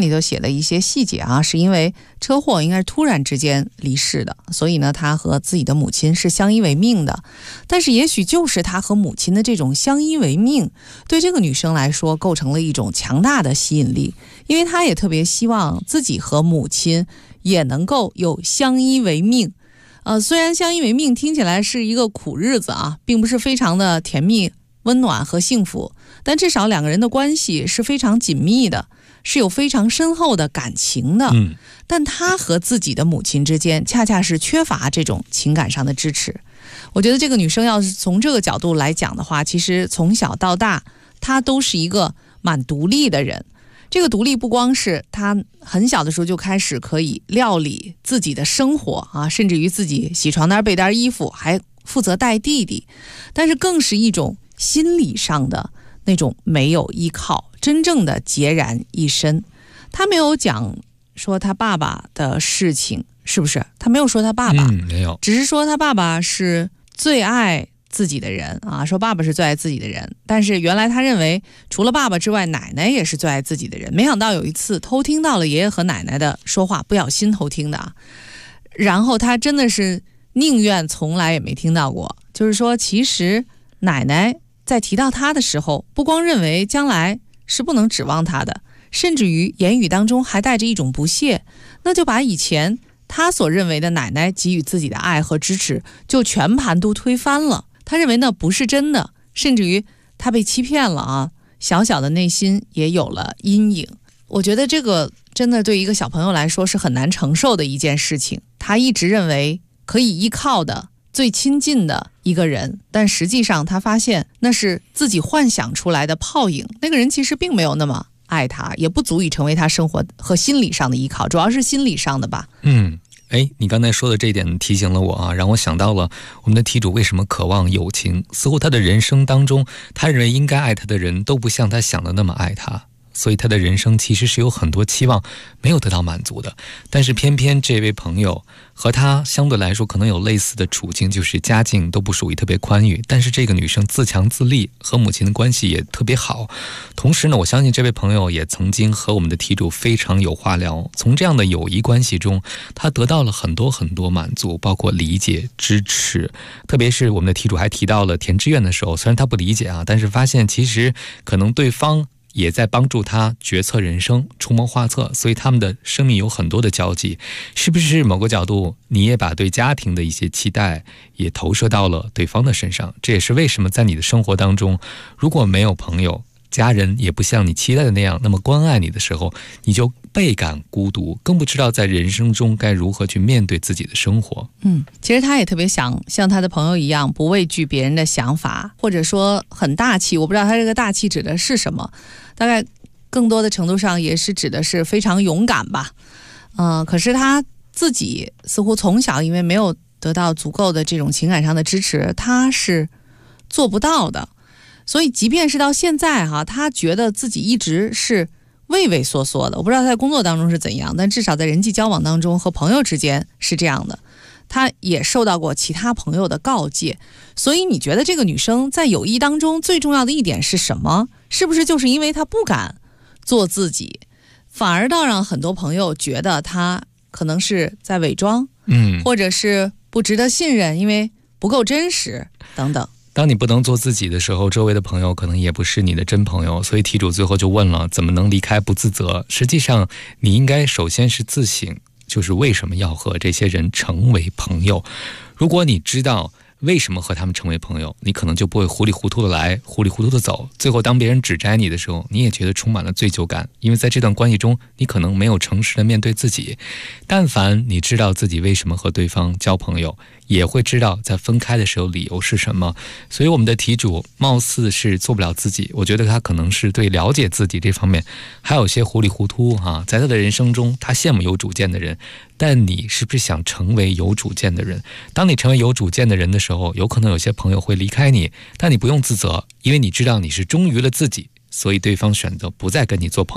了一些细节啊，是因为车祸应该是突然之间离世的，所以呢他和自己的母亲是相依为命的。但是也许就是他和母亲的这种相依为命，对这个女生来说构成了一种强大的吸引力，因为她也特别希望自己和母亲也能够有相依为命。虽然相依为命听起来是一个苦日子啊，并不是非常的甜蜜温暖和幸福，但至少两个人的关系是非常紧密的，是有非常深厚的感情的。但他和自己的母亲之间恰恰是缺乏这种情感上的支持。我觉得这个女生要是从这个角度来讲的话，其实从小到大她都是一个蛮独立的人。这个独立不光是她很小的时候就开始可以料理自己的生活啊，甚至于自己洗床单备单衣服，还负责带弟弟，但是更是一种心理上的那种没有依靠，真正的孑然一身。他没有讲说他爸爸的事情，是不是？他没有说他爸爸， 没有， 只是说他爸爸是最爱自己的人啊，说爸爸是最爱自己的人。但是原来他认为除了爸爸之外，奶奶也是最爱自己的人。没想到有一次偷听到了爷爷和奶奶的说话，不小心偷听的啊。然后他真的是宁愿从来也没听到过，就是说其实奶奶在提到他的时候，不光认为将来是不能指望他的，甚至于言语当中还带着一种不屑，那就把以前他所认为的奶奶给予自己的爱和支持就全盘都推翻了。他认为那不是真的，甚至于他被欺骗了啊，小小的内心也有了阴影。我觉得这个真的对一个小朋友来说是很难承受的一件事情。他一直认为可以依靠的最亲近的一个人，但实际上他发现那是自己幻想出来的泡影，那个人其实并没有那么爱他，也不足以成为他生活和心理上的依靠，主要是心理上的吧。 你刚才说的这一点提醒了我啊，让我想到了我们的题主为什么渴望友情。似乎他的人生当中，他认为应该爱他的人都不像他想的那么爱他，所以他的人生其实是有很多期望没有得到满足的。但是偏偏这位朋友和他相对来说可能有类似的处境，就是家境都不属于特别宽裕，但是这个女生自强自立，和母亲的关系也特别好。同时呢，我相信这位朋友也曾经和我们的题主非常有话聊，从这样的友谊关系中，他得到了很多很多满足，包括理解、支持。特别是我们的题主还提到了填志愿的时候，虽然他不理解啊，但是发现其实可能对方也在帮助他决策人生，出谋划策，所以他们的生命有很多的交集。是不是某个角度你也把对家庭的一些期待也投射到了对方的身上？这也是为什么在你的生活当中，如果没有朋友，家人也不像你期待的那样那么关爱你的时候，你就倍感孤独，更不知道在人生中该如何去面对自己的生活。 其实他也特别想像他的朋友一样，不畏惧别人的想法，或者说很大气。我不知道他这个大气指的是什么，大概更多的程度上也是指的是非常勇敢吧。可是他自己似乎从小因为没有得到足够的这种情感上的支持，他是做不到的。所以即便是到现在他觉得自己一直是畏畏缩缩的。我不知道他在工作当中是怎样，但至少在人际交往当中和朋友之间是这样的。他也受到过其他朋友的告诫。所以你觉得这个女生在友谊当中最重要的一点是什么？是不是就是因为她不敢做自己，反而倒让很多朋友觉得她可能是在伪装，或者是不值得信任，因为不够真实等等。 当你不能做自己的时候，周围的朋友可能也不是你的真朋友。所以题主最后就问了，怎么能离开不自责？实际上你应该首先是自省，就是为什么要和这些人成为朋友。如果你知道为什么和他们成为朋友，你可能就不会糊里糊涂的来，糊里糊涂的走。最后当别人指摘你的时候，你也觉得充满了罪疚感，因为在这段关系中，你可能没有诚实的面对自己。但凡你知道自己为什么和对方交朋友，也会知道在分开的时候理由是什么。所以我们的题主貌似是做不了自己，我觉得他可能是对了解自己这方面还有些糊里糊涂在他的人生中，他羡慕有主见的人，但你是不是想成为有主见的人？当你成为有主见的人的时候，有可能有些朋友会离开你，但你不用自责，因为你知道你是忠于了自己，所以对方选择不再跟你做朋友了，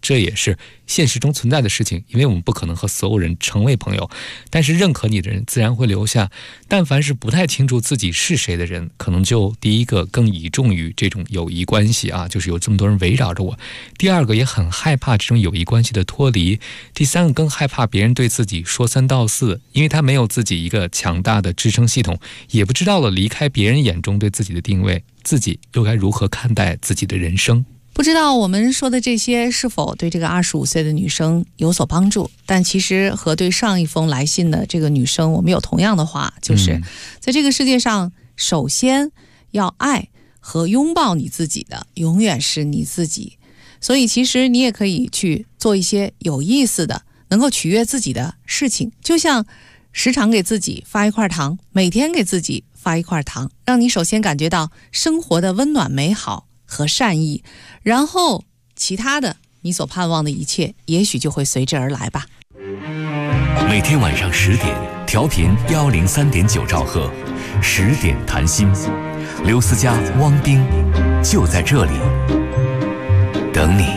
这也是现实中存在的事情，因为我们不可能和所有人成为朋友，但是认可你的人自然会留下。但凡是不太清楚自己是谁的人，可能就第一个更倚重于这种友谊关系啊，就是有这么多人围绕着我。第二个也很害怕这种友谊关系的脱离。第三个更害怕别人对自己说三道四，因为他没有自己一个强大的支撑系统，也不知道了离开别人眼中对自己的定位，自己又该如何看待自己的人生。 不知道我们说的这些是否对这个25岁的女生有所帮助，但其实和对上一封来信的这个女生我们有同样的话，就是在这个世界上，首先要爱和拥抱你自己的永远是你自己。所以其实你也可以去做一些有意思的能够取悦自己的事情，就像时常给自己发一块糖，每天给自己发一块糖，让你首先感觉到生活的温暖美好和善意，然后其他的你所盼望的一切也许就会随之而来吧。 每天晚上10点，调频103.9兆赫，10点谈心，刘思佳、汪冰就在这里等你。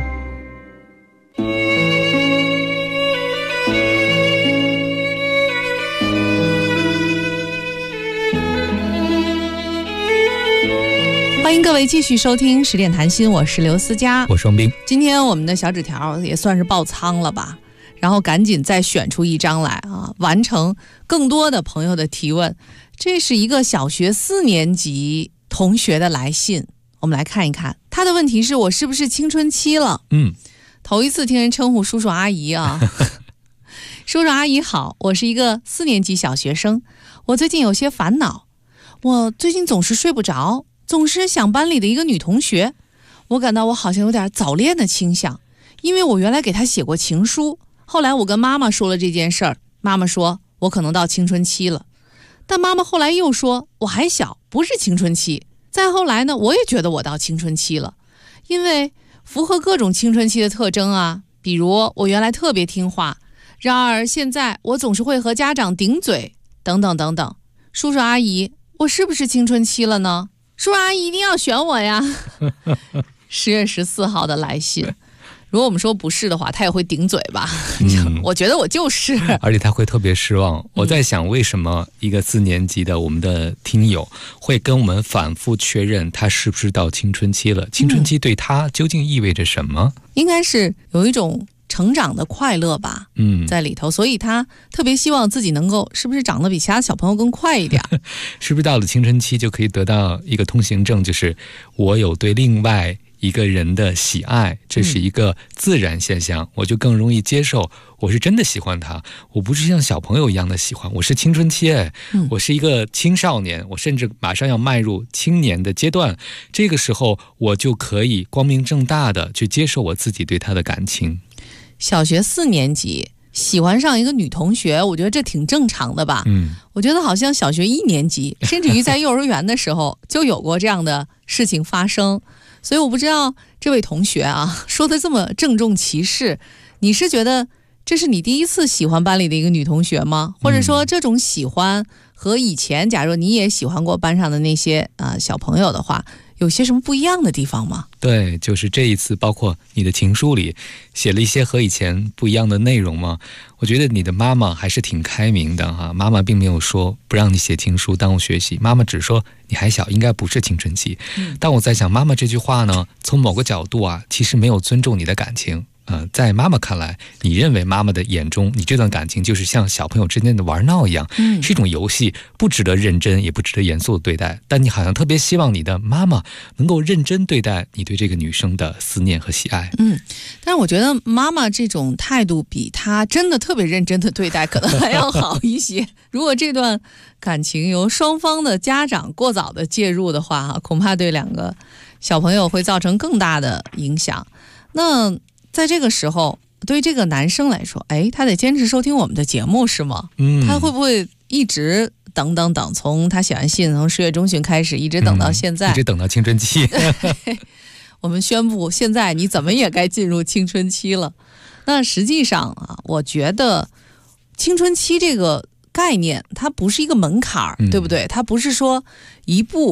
欢迎各位继续收听10点谈心，我是刘思佳， 我是汪冰。 今天我们的小纸条也算是爆仓了吧，然后赶紧再选出一张来啊，完成更多的朋友的提问。这是一个小学4年级同学的来信，我们来看一看。他的问题是：我是不是青春期了？头一次听人称呼叔叔阿姨啊。叔叔阿姨好，我是一个4年级小学生，我最近有些烦恼，我最近总是睡不着，总是想班里的一个女同学，我感到我好像有点早恋的倾向，因为我原来给她写过情书，后来我跟妈妈说了这件事儿，妈妈说我可能到青春期了，但妈妈后来又说我还小，不是青春期。再后来呢，我也觉得我到青春期了，因为符合各种青春期的特征啊，比如我原来特别听话，然而现在我总是会和家长顶嘴，等等等等。叔叔阿姨，我是不是青春期了呢？叔叔阿姨一定要选我呀。10月14号的来信，如果我们说不是的话，他也会顶嘴吧。我觉得我就是， 而且他会特别失望。我在想，为什么一个4年级的我们的听友会跟我们反复确认他是不是到青春期了？青春期对他究竟意味着什么？ 应该是有一种成长的快乐吧，在里头，所以他特别希望自己能够是不是长得比其他小朋友更快一点。 是不是到了青春期就可以得到一个通行证，就是我有对另外一个人的喜爱，这是一个自然现象，我就更容易接受我是真的喜欢他，我不是像小朋友一样的喜欢，我是青春期，我是一个青少年，我甚至马上要迈入青年的阶段，这个时候我就可以光明正大的去接受我自己对他的感情。 小学4年级喜欢上一个女同学，我觉得这挺正常的吧。我觉得好像小学1年级甚至于在幼儿园的时候就有过这样的事情发生。所以我不知道这位同学啊说的这么郑重其事，你是觉得这是你第一次喜欢班里的一个女同学吗？或者说这种喜欢和以前假如你也喜欢过班上的那些小朋友的话，有些什么不一样的地方吗？ 对，就是这一次包括你的情书里写了一些和以前不一样的内容吗？我觉得你的妈妈还是挺开明的哈，妈妈并没有说不让你写情书耽误学习，妈妈只说你还小，应该不是青春期。但我在想，妈妈这句话呢，从某个角度啊，其实没有尊重你的感情。在妈妈看来，你认为妈妈的眼中你这段感情就是像小朋友之间的玩闹一样，是一种游戏，不值得认真也不值得严肃的对待，但你好像特别希望你的妈妈能够认真对待你对这个女生的思念和喜爱。 但是我觉得妈妈这种态度比她真的特别认真的对待可能还要好一些。如果这段感情由双方的家长过早的介入的话，恐怕对2个小朋友会造成更大的影响。那在这个时候，对这个男生来说，他得坚持收听我们的节目是吗？他会不会一直等，从他写完信，从10月中旬开始，一直等到现在， 一直等到青春期。 我们宣布，现在你怎么也该进入青春期了。那实际上啊，我觉得青春期这个概念，它不是一个门槛，对不对？它不是说一步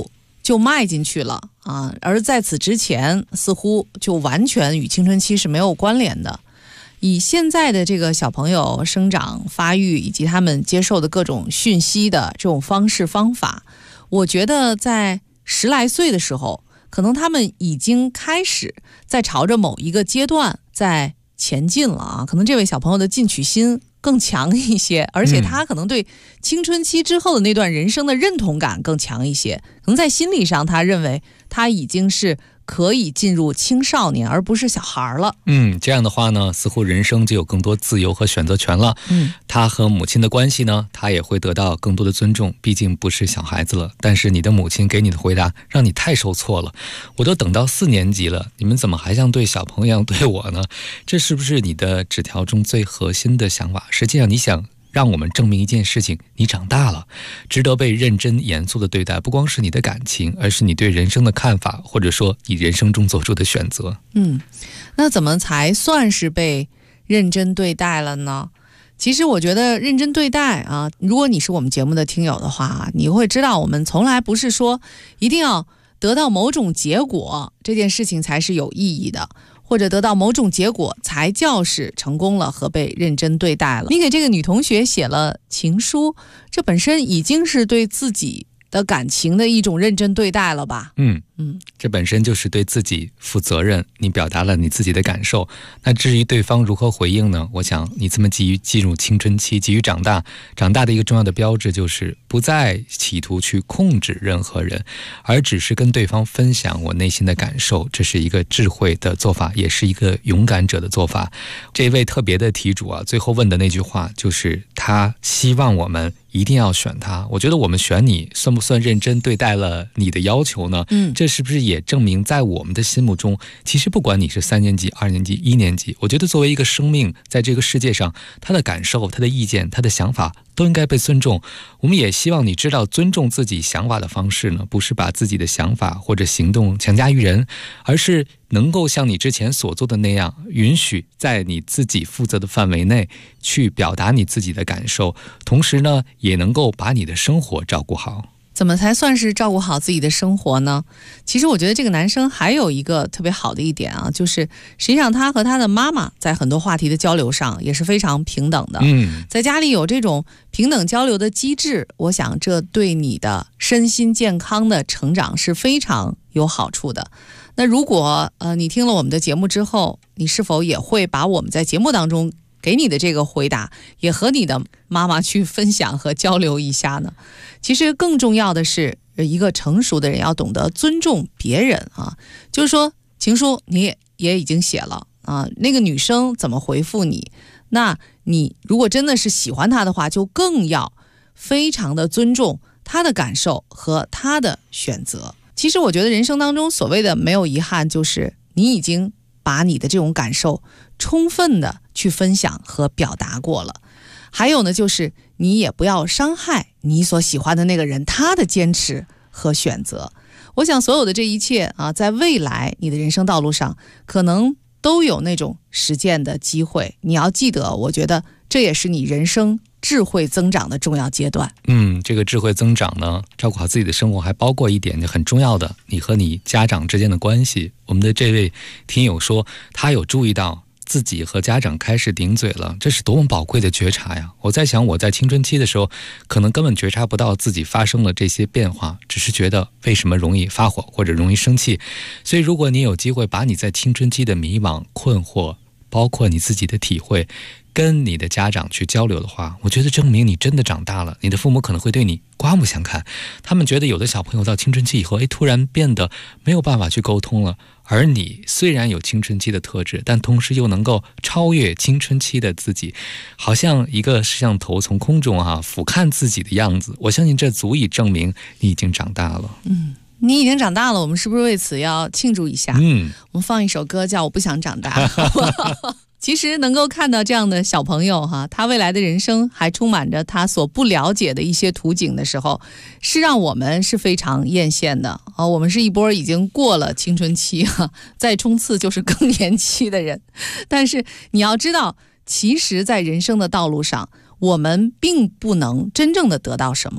就迈进去了啊，而在此之前似乎就完全与青春期是没有关联的。以现在的这个小朋友生长发育以及他们接受的各种讯息的这种方式方法，我觉得在10来岁的时候，可能他们已经开始在朝着某一个阶段在前进了啊。可能这位小朋友的进取心更强一些，而且他可能对青春期之后的那段人生的认同感更强一些，可能在心理上他认为他已经是可以进入青少年而不是小孩了。 这样的话呢，似乎人生就有更多自由和选择权了。他和母亲的关系呢，他也会得到更多的尊重，毕竟不是小孩子了。但是你的母亲给你的回答让你太受挫了，我都等到4年级了，你们怎么还像对小朋友一样对我呢？这是不是你的纸条中最核心的想法？实际上你想让我们证明一件事情，你长大了，值得被认真严肃的对待，不光是你的感情，而是你对人生的看法，或者说你人生中做出的选择。 那怎么才算是被认真对待了呢？其实我觉得认真对待啊，如果你是我们节目的听友的话，你会知道我们从来不是说一定要得到某种结果这件事情才是有意义的，或者得到某种结果才叫是成功了和被认真对待了。你给这个女同学写了情书，这本身已经是对自己的感情的一种认真对待了吧？ 这本身就是对自己负责任，你表达了你自己的感受。那至于对方如何回应呢？我想你这么急于进入青春期，急于长大的一个重要的标志就是不再企图去控制任何人，而只是跟对方分享我内心的感受。这是一个智慧的做法，也是一个勇敢者的做法。这位特别的题主啊，最后问的那句话就是他希望我们一定要选他。我觉得我们选你算不算认真对待了你的要求呢？这是不是也证明在我们的心目中，其实不管你是3年级、2年级、1年级，我觉得作为一个生命在这个世界上，他的感受、他的意见、他的想法都应该被尊重。我们也希望你知道，尊重自己想法的方式呢，不是把自己的想法或者行动强加于人，而是能够像你之前所做的那样，允许在你自己负责的范围内去表达你自己的感受，同时呢，也能够把你的生活照顾好。 怎么才算是照顾好自己的生活呢？其实我觉得这个男生还有一个特别好的一点啊，就是实际上他和他的妈妈在很多话题的交流上也是非常平等的。在家里有这种平等交流的机制，我想这对你的身心健康的成长是非常有好处的。那如果你听了我们的节目之后，你是否也会把我们在节目当中给你的这个回答也和你的妈妈去分享和交流一下呢？其实更重要的是，一个成熟的人要懂得尊重别人啊。就是说情书你也已经写了啊，那个女生怎么回复你，那你如果真的是喜欢她的话，就更要非常的尊重她的感受和她的选择。其实我觉得人生当中所谓的没有遗憾，就是你已经把你的这种感受充分的去分享和表达过了。还有呢，就是你也不要伤害你所喜欢的那个人他的坚持和选择。我想所有的这一切啊，在未来你的人生道路上可能都有那种实践的机会。你要记得，我觉得这也是你人生智慧增长的重要阶段。 这个智慧增长呢，照顾好自己的生活还包括一点很重要的，你和你家长之间的关系。我们的这位听友说，他有注意到自己和家长开始顶嘴了，这是多么宝贵的觉察呀！我在想，我在青春期的时候可能根本觉察不到自己发生了这些变化，只是觉得为什么容易发火或者容易生气。所以如果你有机会把你在青春期的迷茫、困惑，包括你自己的体会跟你的家长去交流的话，我觉得证明你真的长大了。你的父母可能会对你刮目相看，他们觉得有的小朋友到青春期以后突然变得没有办法去沟通了，而你虽然有青春期的特质，但同时又能够超越青春期的自己，好像一个摄像头从空中俯瞰自己的样子。我相信这足以证明你已经长大了。 你已经长大了，我们是不是为此要庆祝一下？我们放一首歌叫《我不想长大》其实能够看到这样的小朋友他未来的人生还充满着他所不了解的一些图景的时候，是让我们是非常艳羡的我们是一波已经过了青春期再冲刺就是更年期的人。但是你要知道，其实在人生的道路上，我们并不能真正的得到什么，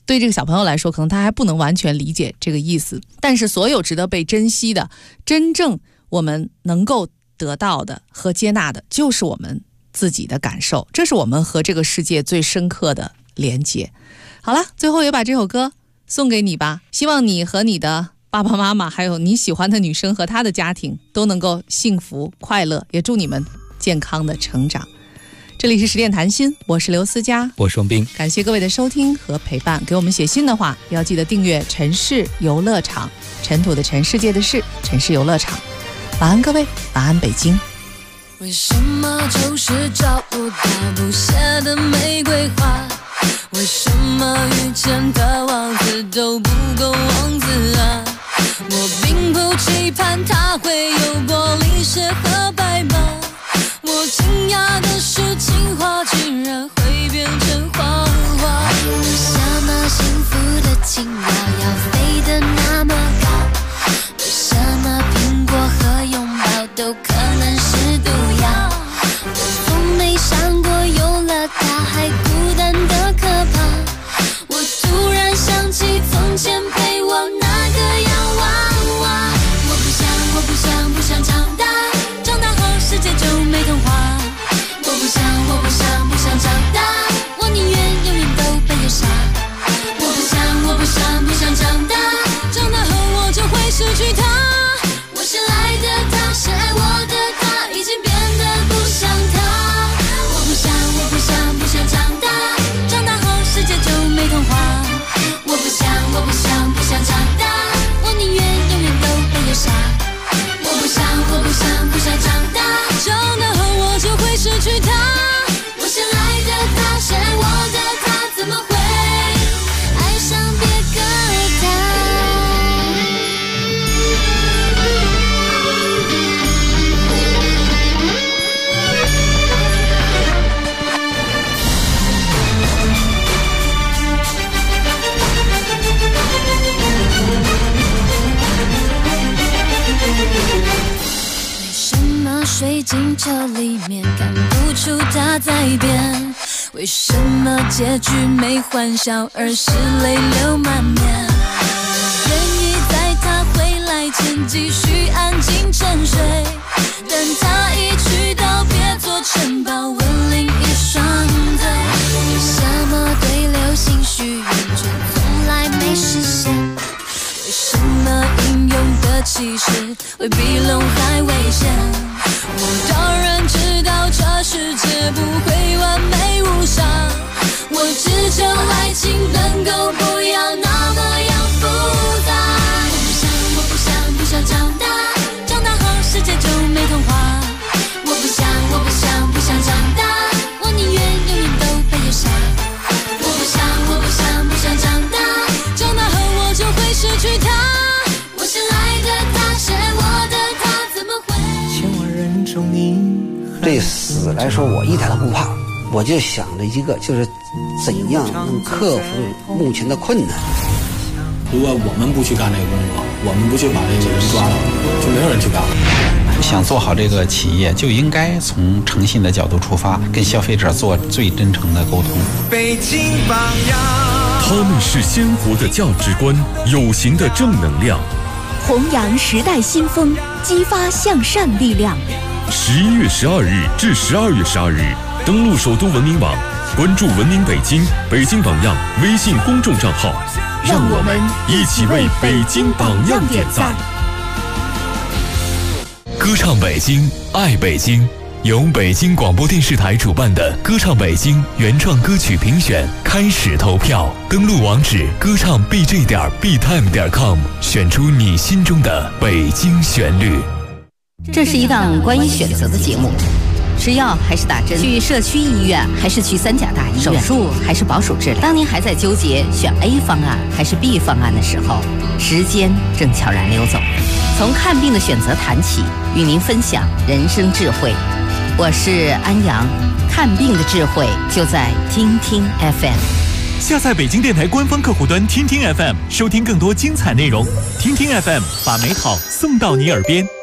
对这个小朋友来说，可能他还不能完全理解这个意思，但是所有值得被珍惜的，真正我们能够得到的和接纳的，就是我们自己的感受，这是我们和这个世界最深刻的连接。好了，最后也把这首歌送给你吧，希望你和你的爸爸妈妈，还有你喜欢的女生和她的家庭都能够幸福快乐，也祝你们健康的成长。这里是十点谈心，我是刘思佳， 我是王斌， 感谢各位的收听和陪伴。给我们写信的话，要记得订阅城市游乐场，尘土的尘，世界的事，城市游乐场。晚安各位，晚安北京。 为什么就是找不到不谢的玫瑰花？为什么遇见的王子都不够王子啊？我并不期盼他会有玻璃鞋和白马，我惊讶的是情话竟然会变成谎话。为什么幸福的青蛙要飞得那么高？为什么苹果和拥抱都可能是毒药？我从没想过有了它还孤单的可怕。我突然想起从前陪我那个洋娃娃。我不想长大，长大后世界就没童话。我不想长大，我宁愿永远都被扼杀。我不想长大，长大后我就会失去他。我深爱的他，深爱我的他，已经变得不像他。我不想长大，长大后世界就没童话。我不想长大，我宁愿永远都被扼杀。我不想长大，长大后我就会失去他。我深爱的他，深爱我的他，怎么会爱上别个他？水晶球里面看不出它在变，为什么结局没欢笑而是泪流满面？愿意在他回来前继续安静沉睡，但他一去到别做城堡吻另一双腿。为什么对流星许愿却从来没实现？为什么英勇的骑士会比龙还危险？我当然知道这世界不会完美无伤，我只求爱情能够不要那么样复杂。我不想长大，长大后世界就没童话。我不想长大，我宁愿永远都被扼杀。我不想长大，长大后我就会失去他。我深爱的他，深爱我的他，怎么会？ 对死来说，我一点都不怕，我就想着一个，就是怎样能克服目前的困难。 如果我们不去干这个工作，我们不去把这个人抓到，就没有人去干。 想做好这个企业，就应该从诚信的角度出发，跟消费者做最真诚的沟通。 北京榜样， 他们是鲜活的价值观，有形的正能量， 弘扬时代新风，激发向善力量。 11月12日至12月12日，登录首都文明网，关注文明北京、北京榜样微信公众账号，让我们一起为北京榜样点赞。 歌唱北京，爱北京，由北京广播电视台主办的歌唱北京原创歌曲评选开始投票，登录网址歌唱 bj.btime.com， 选出你心中的北京旋律。 这是一档关于选择的节目，吃药还是打针，去社区医院还是去三甲大医院，手术还是保守治疗。当您还在纠结选 A 方案还是 B 方案的时候，时间正悄然溜走。从看病的选择谈起，与您分享人生智慧。我是安阳，看病的智慧就在听听 FM。 下载北京电台官方客户端听听 FM， 收听更多精彩内容。听听 FM， 把美好送到你耳边。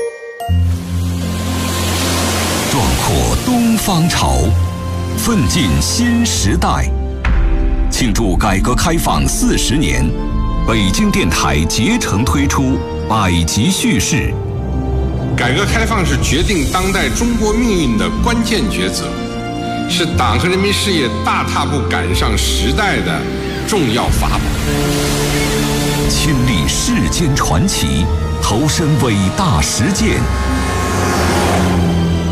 壮阔东方潮，奋进新时代。 庆祝改革开放40年，北京电台竭诚推出百集叙事。 改革开放是决定当代中国命运的关键抉择，是党和人民事业大踏步赶上时代的重要法宝。 亲历世间传奇，投身伟大实践，